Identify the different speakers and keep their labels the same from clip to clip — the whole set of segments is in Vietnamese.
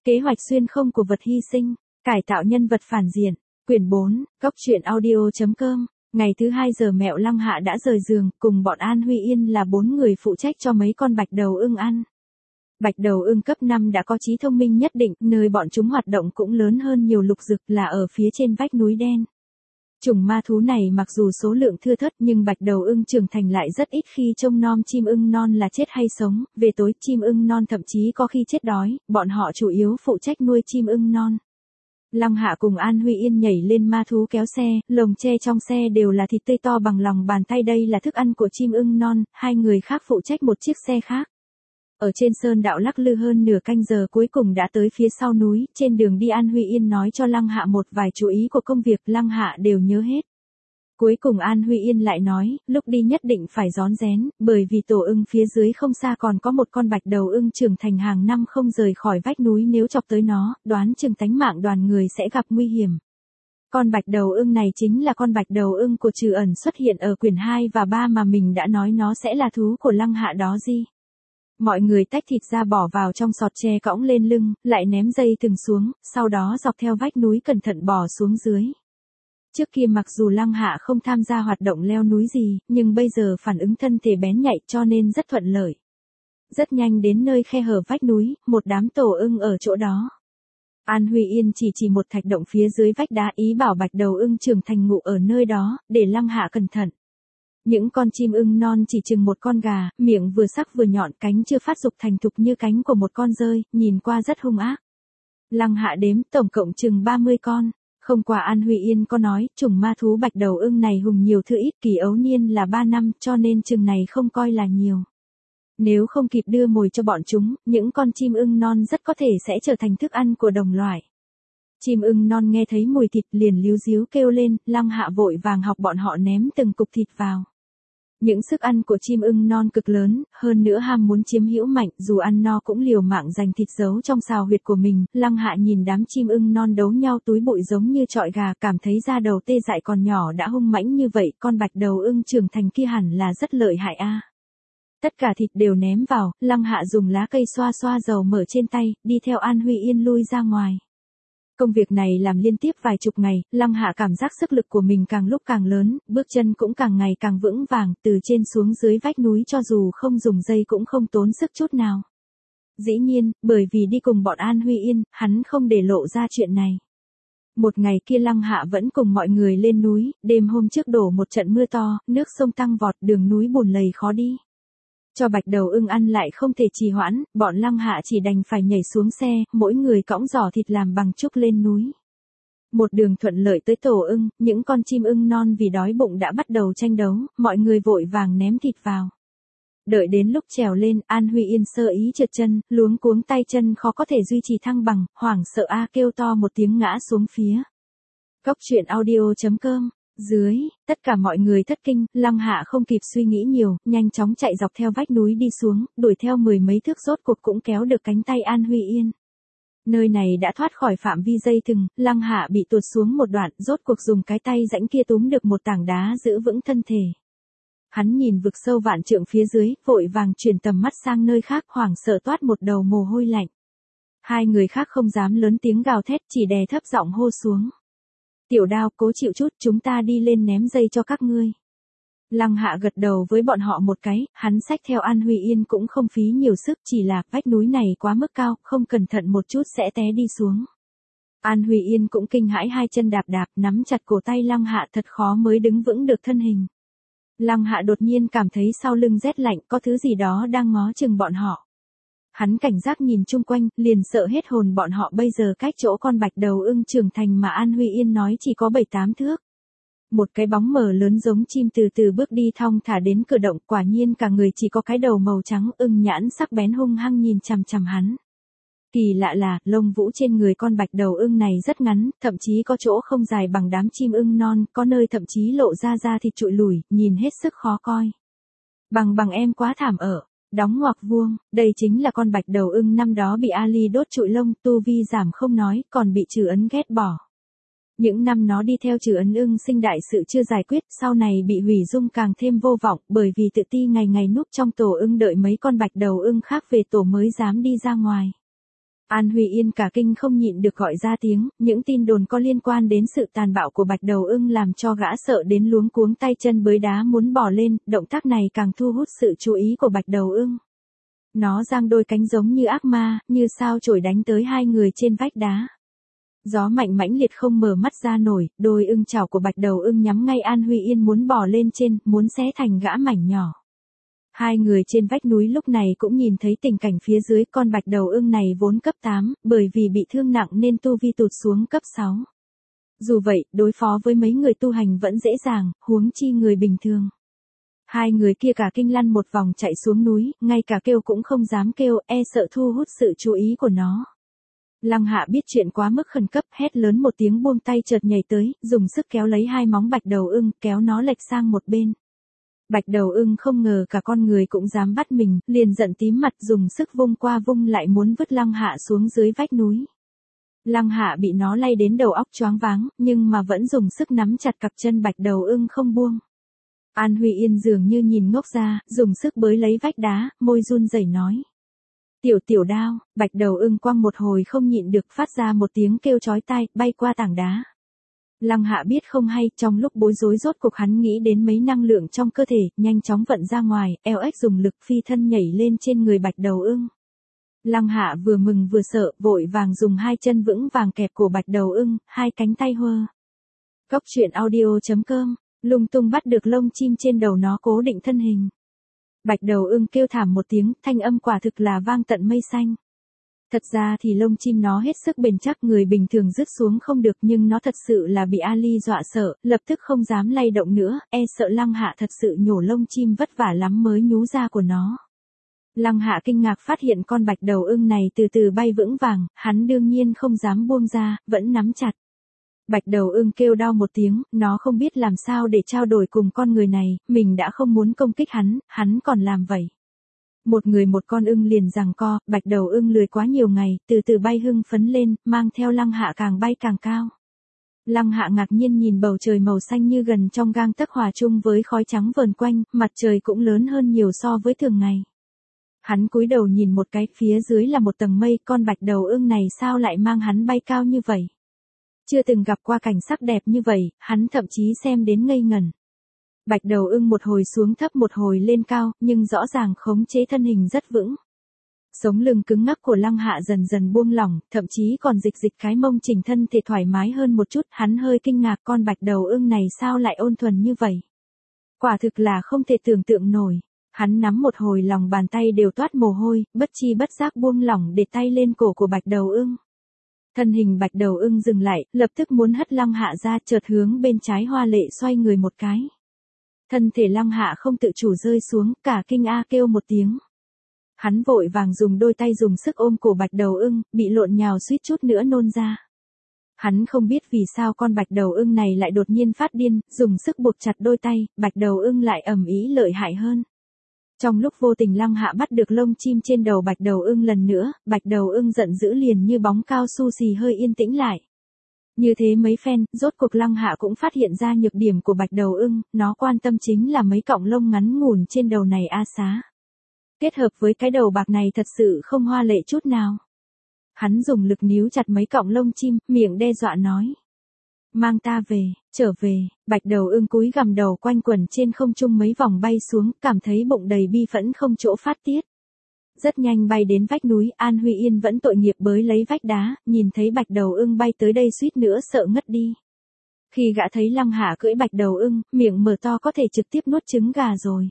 Speaker 1: Kế hoạch xuyên không của vật hy sinh, cải tạo nhân vật phản diện. Quyển 4, Góc truyện audio.com. Ngày thứ 2 giờ mẹo Lăng Hạ đã rời giường, cùng bọn An Huy Yên là 4 người phụ trách cho mấy con bạch đầu ưng ăn. Bạch đầu ưng cấp 5 đã có trí thông minh nhất định, nơi bọn chúng hoạt động cũng lớn hơn nhiều Lục Dực là ở phía trên vách núi đen. Chủng ma thú này mặc dù số lượng thưa thớt nhưng bạch đầu ưng trưởng thành lại rất ít khi trông nom chim ưng non là chết hay sống, về tối chim ưng non thậm chí có khi chết đói, bọn họ chủ yếu phụ trách nuôi chim ưng non. Lăng Hạ cùng An Huy Yên nhảy lên ma thú kéo xe, lồng tre trong xe đều là thịt tươi to bằng lòng bàn tay, đây là thức ăn của chim ưng non, hai người khác phụ trách một chiếc xe khác. Ở trên sơn đạo lắc lư hơn nửa canh giờ cuối cùng đã tới phía sau núi, trên đường đi An Huy Yên nói cho Lăng Hạ một vài chú ý của công việc, Lăng Hạ đều nhớ hết. Cuối cùng An Huy Yên lại nói, lúc đi nhất định phải rón rén, bởi vì tổ ưng phía dưới không xa còn có một con bạch đầu ưng trưởng thành hàng năm không rời khỏi vách núi, nếu chọc tới nó, đoán chừng tánh mạng đoàn người sẽ gặp nguy hiểm. Con bạch đầu ưng này chính là con bạch đầu ưng của Trừ Ẩn xuất hiện ở quyển 2 và 3 mà mình đã nói nó sẽ là thú của Lăng Hạ đó gì. Mọi người tách thịt ra bỏ vào trong sọt tre cõng lên lưng, lại ném dây thừng xuống, sau đó dọc theo vách núi cẩn thận bò xuống dưới. Trước kia mặc dù Lăng Hạ không tham gia hoạt động leo núi gì, nhưng bây giờ phản ứng thân thể bén nhạy cho nên rất thuận lợi. Rất nhanh đến nơi khe hở vách núi, một đám tổ ưng ở chỗ đó. An Huy Yên chỉ một thạch động phía dưới vách đá, ý bảo bạch đầu ưng trưởng thành ngủ ở nơi đó, để Lăng Hạ cẩn thận. Những con chim ưng non chỉ chừng một con gà, miệng vừa sắc vừa nhọn, cánh chưa phát dục thành thục như cánh của một con dơi, nhìn qua rất hung ác. Lăng Hạ đếm tổng cộng chừng 30 con. Không qua An Huy Yên có nói, chủng ma thú bạch đầu ưng này hùng nhiều thứ ít, kỳ ấu niên là 3 năm, cho nên chừng này không coi là nhiều. Nếu không kịp đưa mồi cho bọn chúng, những con chim ưng non rất có thể sẽ trở thành thức ăn của đồng loại. Chim ưng non nghe thấy mùi thịt liền líu ríu kêu lên, Lăng Hạ vội vàng học bọn họ ném từng cục thịt vào. Những sức ăn của chim ưng non cực lớn, hơn nữa ham muốn chiếm hữu mạnh, dù ăn no cũng liều mạng giành thịt giấu trong sào huyệt của mình. Lăng Hạ nhìn đám chim ưng non đấu nhau túi bụi giống như trọi gà, cảm thấy da đầu tê dại, còn nhỏ đã hung mãnh như vậy, con bạch đầu ưng trưởng thành kia hẳn là rất lợi hại a. Tất cả thịt đều ném vào, Lăng Hạ dùng lá cây xoa xoa dầu mỡ trên tay, đi theo An Huy Yên lui ra ngoài. Công việc này làm liên tiếp vài chục ngày, Lăng Hạ cảm giác sức lực của mình càng lúc càng lớn, bước chân cũng càng ngày càng vững vàng, từ trên xuống dưới vách núi cho dù không dùng dây cũng không tốn sức chút nào. Dĩ nhiên, bởi vì đi cùng bọn An Huy Yên, hắn không để lộ ra chuyện này. Một ngày kia Lăng Hạ vẫn cùng mọi người lên núi, đêm hôm trước đổ một trận mưa to, nước sông tăng vọt, đường núi bùn lầy khó đi. Cho bạch đầu ưng ăn lại không thể trì hoãn, bọn Lăng Hạ chỉ đành phải nhảy xuống xe, mỗi người cõng giỏ thịt làm bằng trúc lên núi. Một đường thuận lợi tới tổ ưng, những con chim ưng non vì đói bụng đã bắt đầu tranh đấu, mọi người vội vàng ném thịt vào. Đợi đến lúc trèo lên, An Huy Yên sơ ý trượt chân, luống cuống tay chân khó có thể duy trì thăng bằng, hoảng sợ kêu to một tiếng ngã xuống phía. Góc truyện audio.com. Dưới, tất cả mọi người thất kinh, Lăng Hạ không kịp suy nghĩ nhiều, nhanh chóng chạy dọc theo vách núi đi xuống, đuổi theo 10 mấy thước rốt cuộc cũng kéo được cánh tay An Huy Yên. Nơi này đã thoát khỏi phạm vi dây thừng, Lăng Hạ bị tuột xuống một đoạn, rốt cuộc dùng cái tay rãnh kia túm được một tảng đá giữ vững thân thể. Hắn nhìn vực sâu vạn trượng phía dưới, vội vàng chuyển tầm mắt sang nơi khác, hoảng sợ toát một đầu mồ hôi lạnh. Hai người khác không dám lớn tiếng gào thét, chỉ đè thấp giọng hô xuống. Tiểu Đao, cố chịu chút, chúng ta đi lên ném dây cho các ngươi. Lăng Hạ gật đầu với bọn họ một cái, hắn xách theo An Huy Yên cũng không phí nhiều sức, chỉ là vách núi này quá mức cao, không cẩn thận một chút sẽ té đi xuống. An Huy Yên cũng kinh hãi, hai chân đạp đạp, nắm chặt cổ tay Lăng Hạ thật khó mới đứng vững được thân hình. Lăng Hạ đột nhiên cảm thấy sau lưng rét lạnh, có thứ gì đó đang ngó chừng bọn họ. Hắn cảnh giác nhìn chung quanh, liền sợ hết hồn, bọn họ bây giờ cách chỗ con bạch đầu ưng trưởng thành mà An Huy Yên nói chỉ có 7-8 thước. Một cái bóng mờ lớn giống chim từ từ bước đi thong thả đến cửa động, quả nhiên cả người chỉ có cái đầu màu trắng, ưng nhãn sắc bén hung hăng nhìn chằm chằm hắn. Kỳ lạ là, lông vũ trên người con bạch đầu ưng này rất ngắn, thậm chí có chỗ không dài bằng đám chim ưng non, có nơi thậm chí lộ ra da thịt trụi lủi, nhìn hết sức khó coi. Bằng em quá thảm ở. Đóng ngoặc vuông, đây chính là con bạch đầu ưng năm đó bị Ali đốt trụi lông, tu vi giảm không nói, còn bị Trừ Ấn ghét bỏ. Những năm nó đi theo Trừ Ấn ưng sinh đại sự chưa giải quyết, sau này bị hủy dung càng thêm vô vọng, bởi vì tự ti ngày ngày núp trong tổ ưng đợi mấy con bạch đầu ưng khác về tổ mới dám đi ra ngoài. An Huy Yên cả kinh không nhịn được gọi ra tiếng, những tin đồn có liên quan đến sự tàn bạo của Bạch Đầu Ưng làm cho gã sợ đến luống cuống tay chân bới đá muốn bỏ lên, động tác này càng thu hút sự chú ý của Bạch Đầu Ưng. Nó giang đôi cánh giống như ác ma, như sao chổi đánh tới hai người trên vách đá. Gió mạnh mãnh liệt không mở mắt ra nổi, đôi ưng chảo của Bạch Đầu Ưng nhắm ngay An Huy Yên muốn bỏ lên trên, muốn xé thành gã mảnh nhỏ. Hai người trên vách núi lúc này cũng nhìn thấy tình cảnh phía dưới, con Bạch Đầu Ưng này vốn cấp 8, bởi vì bị thương nặng nên tu vi tụt xuống cấp 6. Dù vậy, đối phó với mấy người tu hành vẫn dễ dàng, huống chi người bình thường. Hai người kia cả kinh lăn một vòng chạy xuống núi, ngay cả kêu cũng không dám kêu, e sợ thu hút sự chú ý của nó. Lăng Hạ biết chuyện quá mức khẩn cấp, hét lớn một tiếng buông tay chợt nhảy tới, dùng sức kéo lấy hai móng Bạch Đầu Ưng, kéo nó lệch sang một bên. Bạch Đầu Ưng không ngờ cả con người cũng dám bắt mình, liền giận tím mặt dùng sức vung qua vung lại muốn vứt Lăng Hạ xuống dưới vách núi. Lăng Hạ bị nó lay đến đầu óc choáng váng, nhưng mà vẫn dùng sức nắm chặt cặp chân Bạch Đầu Ưng không buông. An Huy Yên dường như nhìn ngốc ra, dùng sức bới lấy vách đá, môi run rẩy nói. Tiểu đao, Bạch Đầu Ưng quăng một hồi không nhịn được phát ra một tiếng kêu chói tai, bay qua tảng đá. Lăng Hạ biết không hay, trong lúc bối rối rốt cuộc hắn nghĩ đến mấy năng lượng trong cơ thể, nhanh chóng vận ra ngoài, eo ếch dùng lực phi thân nhảy lên trên người Bạch Đầu Ưng. Lăng Hạ vừa mừng vừa sợ, vội vàng dùng hai chân vững vàng kẹp cổ Bạch Đầu Ưng, hai cánh tay hơ. Góc truyện audio.com, lung tung bắt được lông chim trên đầu nó cố định thân hình. Bạch Đầu Ưng kêu thảm một tiếng, thanh âm quả thực là vang tận mây xanh. Thật ra thì lông chim nó hết sức bền chắc, người bình thường rứt xuống không được, nhưng nó thật sự là bị Ali dọa sợ, lập tức không dám lay động nữa, e sợ Lăng Hạ thật sự nhổ lông chim vất vả lắm mới nhú ra của nó. Lăng Hạ kinh ngạc phát hiện con Bạch Đầu Ưng này từ từ bay vững vàng, hắn đương nhiên không dám buông ra, vẫn nắm chặt. Bạch Đầu Ưng kêu đau một tiếng, nó không biết làm sao để trao đổi cùng con người này, mình đã không muốn công kích hắn còn làm vậy. Một người một con ưng liền giằng co, Bạch Đầu Ưng lười quá nhiều ngày, từ từ bay hưng phấn lên, mang theo Lăng Hạ càng bay càng cao. Lăng Hạ ngạc nhiên nhìn bầu trời màu xanh như gần trong gang tấc hòa chung với khói trắng vờn quanh, mặt trời cũng lớn hơn nhiều so với thường ngày. Hắn cúi đầu nhìn một cái, phía dưới là một tầng mây, con Bạch Đầu Ưng này sao lại mang hắn bay cao như vậy? Chưa từng gặp qua cảnh sắc đẹp như vậy, hắn thậm chí xem đến ngây ngẩn. Bạch Đầu Ưng một hồi xuống thấp một hồi lên cao, nhưng rõ ràng khống chế thân hình rất vững. Sống lưng cứng ngắc của Lăng Hạ dần dần buông lỏng, thậm chí còn dịch cái mông chỉnh thân thể thoải mái hơn một chút, hắn hơi kinh ngạc con Bạch Đầu Ưng này sao lại ôn thuần như vậy. Quả thực là không thể tưởng tượng nổi. Hắn nắm một hồi lòng bàn tay đều toát mồ hôi, bất chi bất giác buông lỏng để tay lên cổ của Bạch Đầu Ưng. Thân hình Bạch Đầu Ưng dừng lại, lập tức muốn hất Lăng Hạ ra, chợt hướng bên trái hoa lệ xoay người một cái. Thân thể Lăng Hạ không tự chủ rơi xuống, cả kinh a kêu một tiếng. Hắn vội vàng dùng đôi tay dùng sức ôm cổ Bạch Đầu Ưng, bị lộn nhào suýt chút nữa nôn ra. Hắn không biết vì sao con Bạch Đầu Ưng này lại đột nhiên phát điên, dùng sức buộc chặt đôi tay, Bạch Đầu Ưng lại ầm ĩ lợi hại hơn. Trong lúc vô tình Lăng Hạ bắt được lông chim trên đầu Bạch Đầu Ưng lần nữa, Bạch Đầu Ưng giận dữ liền như bóng cao su xì hơi yên tĩnh lại. Như thế mấy phen, rốt cuộc Lăng Hạ cũng phát hiện ra nhược điểm của Bạch Đầu Ưng, nó quan tâm chính là mấy cọng lông ngắn ngủn trên đầu này a xá. Kết hợp với cái đầu bạc này thật sự không hoa lệ chút nào. Hắn dùng lực níu chặt mấy cọng lông chim, miệng đe dọa nói. Mang ta về, trở về, Bạch Đầu Ưng cúi gằm đầu quanh quẩn trên không trung mấy vòng bay xuống, cảm thấy bụng đầy bi phẫn không chỗ phát tiết. Rất nhanh bay đến vách núi, An Huy Yên vẫn tội nghiệp bới lấy vách đá, nhìn thấy Bạch Đầu Ưng bay tới đây suýt nữa sợ ngất đi. Khi gã thấy Lăng Hạ cưỡi Bạch Đầu Ưng, miệng mở to có thể trực tiếp nuốt trứng gà rồi.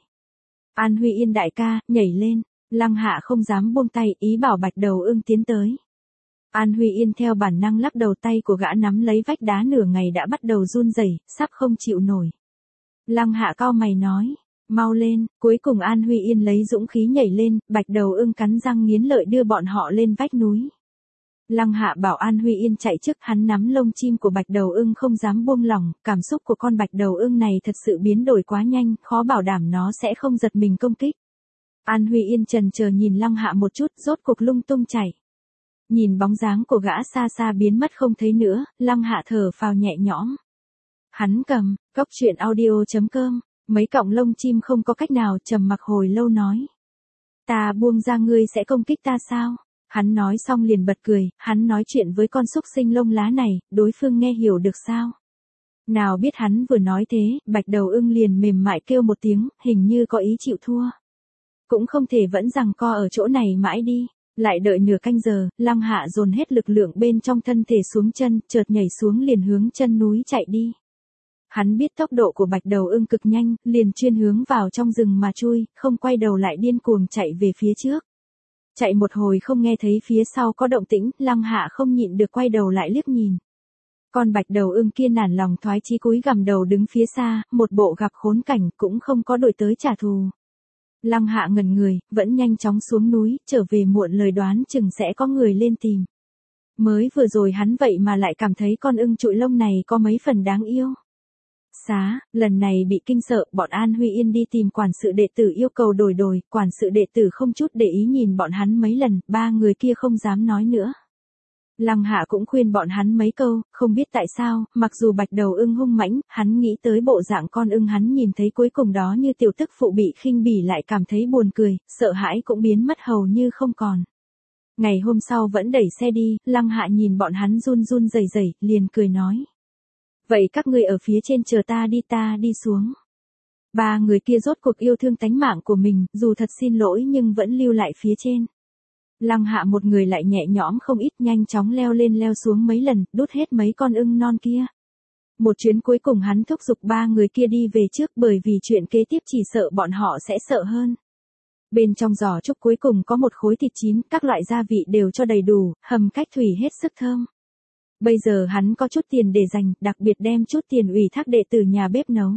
Speaker 1: An Huy Yên đại ca, nhảy lên, Lăng Hạ không dám buông tay, ý bảo Bạch Đầu Ưng tiến tới. An Huy Yên theo bản năng lắc đầu, tay của gã nắm lấy vách đá nửa ngày đã bắt đầu run rẩy, sắp không chịu nổi. Lăng Hạ cau mày nói, mau lên, cuối cùng An Huy Yên lấy dũng khí nhảy lên, Bạch Đầu Ưng cắn răng nghiến lợi đưa bọn họ lên vách núi. Lăng Hạ bảo An Huy Yên chạy trước, hắn nắm lông chim của Bạch Đầu Ưng không dám buông lỏng, cảm xúc của con Bạch Đầu Ưng này thật sự biến đổi quá nhanh, khó bảo đảm nó sẽ không giật mình công kích. An Huy Yên chần chờ nhìn Lăng Hạ một chút, rốt cuộc lung tung chạy. Nhìn bóng dáng của gã xa xa biến mất không thấy nữa, Lăng Hạ thở phào nhẹ nhõm. Hắn cầm, góc truyện audio.com, mấy cọng lông chim không có cách nào, trầm mặc hồi lâu nói. Ta buông ra ngươi sẽ công kích ta sao? Hắn nói xong liền bật cười, hắn nói chuyện với con súc sinh lông lá này, đối phương nghe hiểu được sao? Nào biết hắn vừa nói thế, Bạch Đầu Ưng liền mềm mại kêu một tiếng, hình như có ý chịu thua. Cũng không thể vẫn giằng co ở chỗ này mãi đi. Lại đợi nửa canh giờ, Lăng Hạ dồn hết lực lượng bên trong thân thể xuống chân, chợt nhảy xuống liền hướng chân núi chạy đi. Hắn biết tốc độ của Bạch Đầu Ưng cực nhanh, liền chuyên hướng vào trong rừng mà chui, không quay đầu lại điên cuồng chạy về phía trước. Chạy một hồi không nghe thấy phía sau có động tĩnh, Lăng Hạ không nhịn được quay đầu lại liếc nhìn. Con Bạch Đầu Ưng kia nản lòng thoái chí cúi gằm đầu đứng phía xa, một bộ gặp khốn cảnh cũng không có đuổi tới trả thù. Lăng Hạ ngẩn người, vẫn nhanh chóng xuống núi, trở về muộn lời đoán chừng sẽ có người lên tìm. Mới vừa rồi hắn vậy mà lại cảm thấy con ưng trụi lông này có mấy phần đáng yêu. Lần này bị kinh sợ, bọn An Huy Yên đi tìm quản sự đệ tử yêu cầu đổi, quản sự đệ tử không chút để ý nhìn bọn hắn mấy lần, ba người kia không dám nói nữa. Lăng Hạ cũng khuyên bọn hắn mấy câu, không biết tại sao, mặc dù Bạch Đầu Ưng hung mãnh, hắn nghĩ tới bộ dạng con ưng hắn nhìn thấy cuối cùng đó như tiểu tức phụ bị khinh bỉ lại cảm thấy buồn cười, sợ hãi cũng biến mất hầu như không còn. Ngày hôm sau vẫn đẩy xe đi, Lăng Hạ nhìn bọn hắn run run rẩy rẩy, liền cười nói. Vậy các ngươi ở phía trên chờ ta đi xuống. Ba người kia rốt cuộc yêu thương tánh mạng của mình, dù thật xin lỗi nhưng vẫn lưu lại phía trên. Lăng Hạ một người lại nhẹ nhõm không ít, nhanh chóng leo lên leo xuống mấy lần, đút hết mấy con ưng non kia. Một chuyến cuối cùng hắn thúc giục ba người kia đi về trước bởi vì chuyện kế tiếp chỉ sợ bọn họ sẽ sợ hơn. Bên trong giò trúc cuối cùng có một khối thịt chín, các loại gia vị đều cho đầy đủ, hầm cách thủy hết sức thơm. Bây giờ hắn có chút tiền để dành, đặc biệt đem chút tiền ủy thác đệ tử nhà bếp nấu.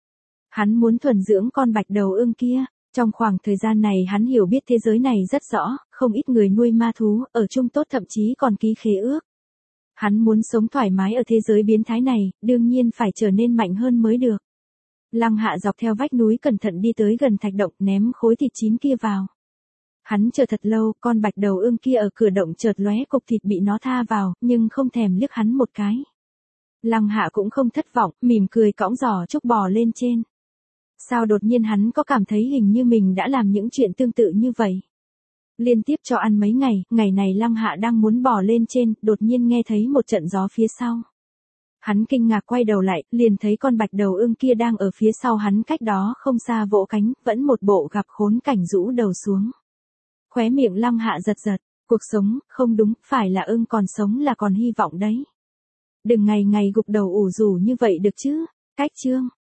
Speaker 1: Hắn muốn thuần dưỡng con Bạch Đầu Ưng kia. Trong khoảng thời gian này hắn hiểu biết thế giới này rất rõ, không ít người nuôi ma thú, ở chung tốt thậm chí còn ký khế ước. Hắn muốn sống thoải mái ở thế giới biến thái này, đương nhiên phải trở nên mạnh hơn mới được. Lăng Hạ dọc theo vách núi cẩn thận đi tới gần thạch động, ném khối thịt chín kia vào. Hắn chờ thật lâu, con Bạch Đầu Ưng kia ở cửa động chợt lóe cục thịt bị nó tha vào, nhưng không thèm liếc hắn một cái. Lăng Hạ cũng không thất vọng, mỉm cười cõng giò trúc bò lên trên. Sao đột nhiên hắn có cảm thấy hình như mình đã làm những chuyện tương tự như vậy? Liên tiếp cho ăn mấy ngày, ngày này Lăng Hạ đang muốn bò lên trên, đột nhiên nghe thấy một trận gió phía sau. Hắn kinh ngạc quay đầu lại, liền thấy con Bạch Đầu Ưng kia đang ở phía sau hắn cách đó không xa vỗ cánh, vẫn một bộ gặp khốn cảnh rũ đầu xuống. Khóe miệng Lăng Hạ giật giật, cuộc sống, không đúng, phải là ưng còn sống là còn hy vọng đấy. Đừng ngày ngày gục đầu ủ rủ như vậy được chứ, cách chương.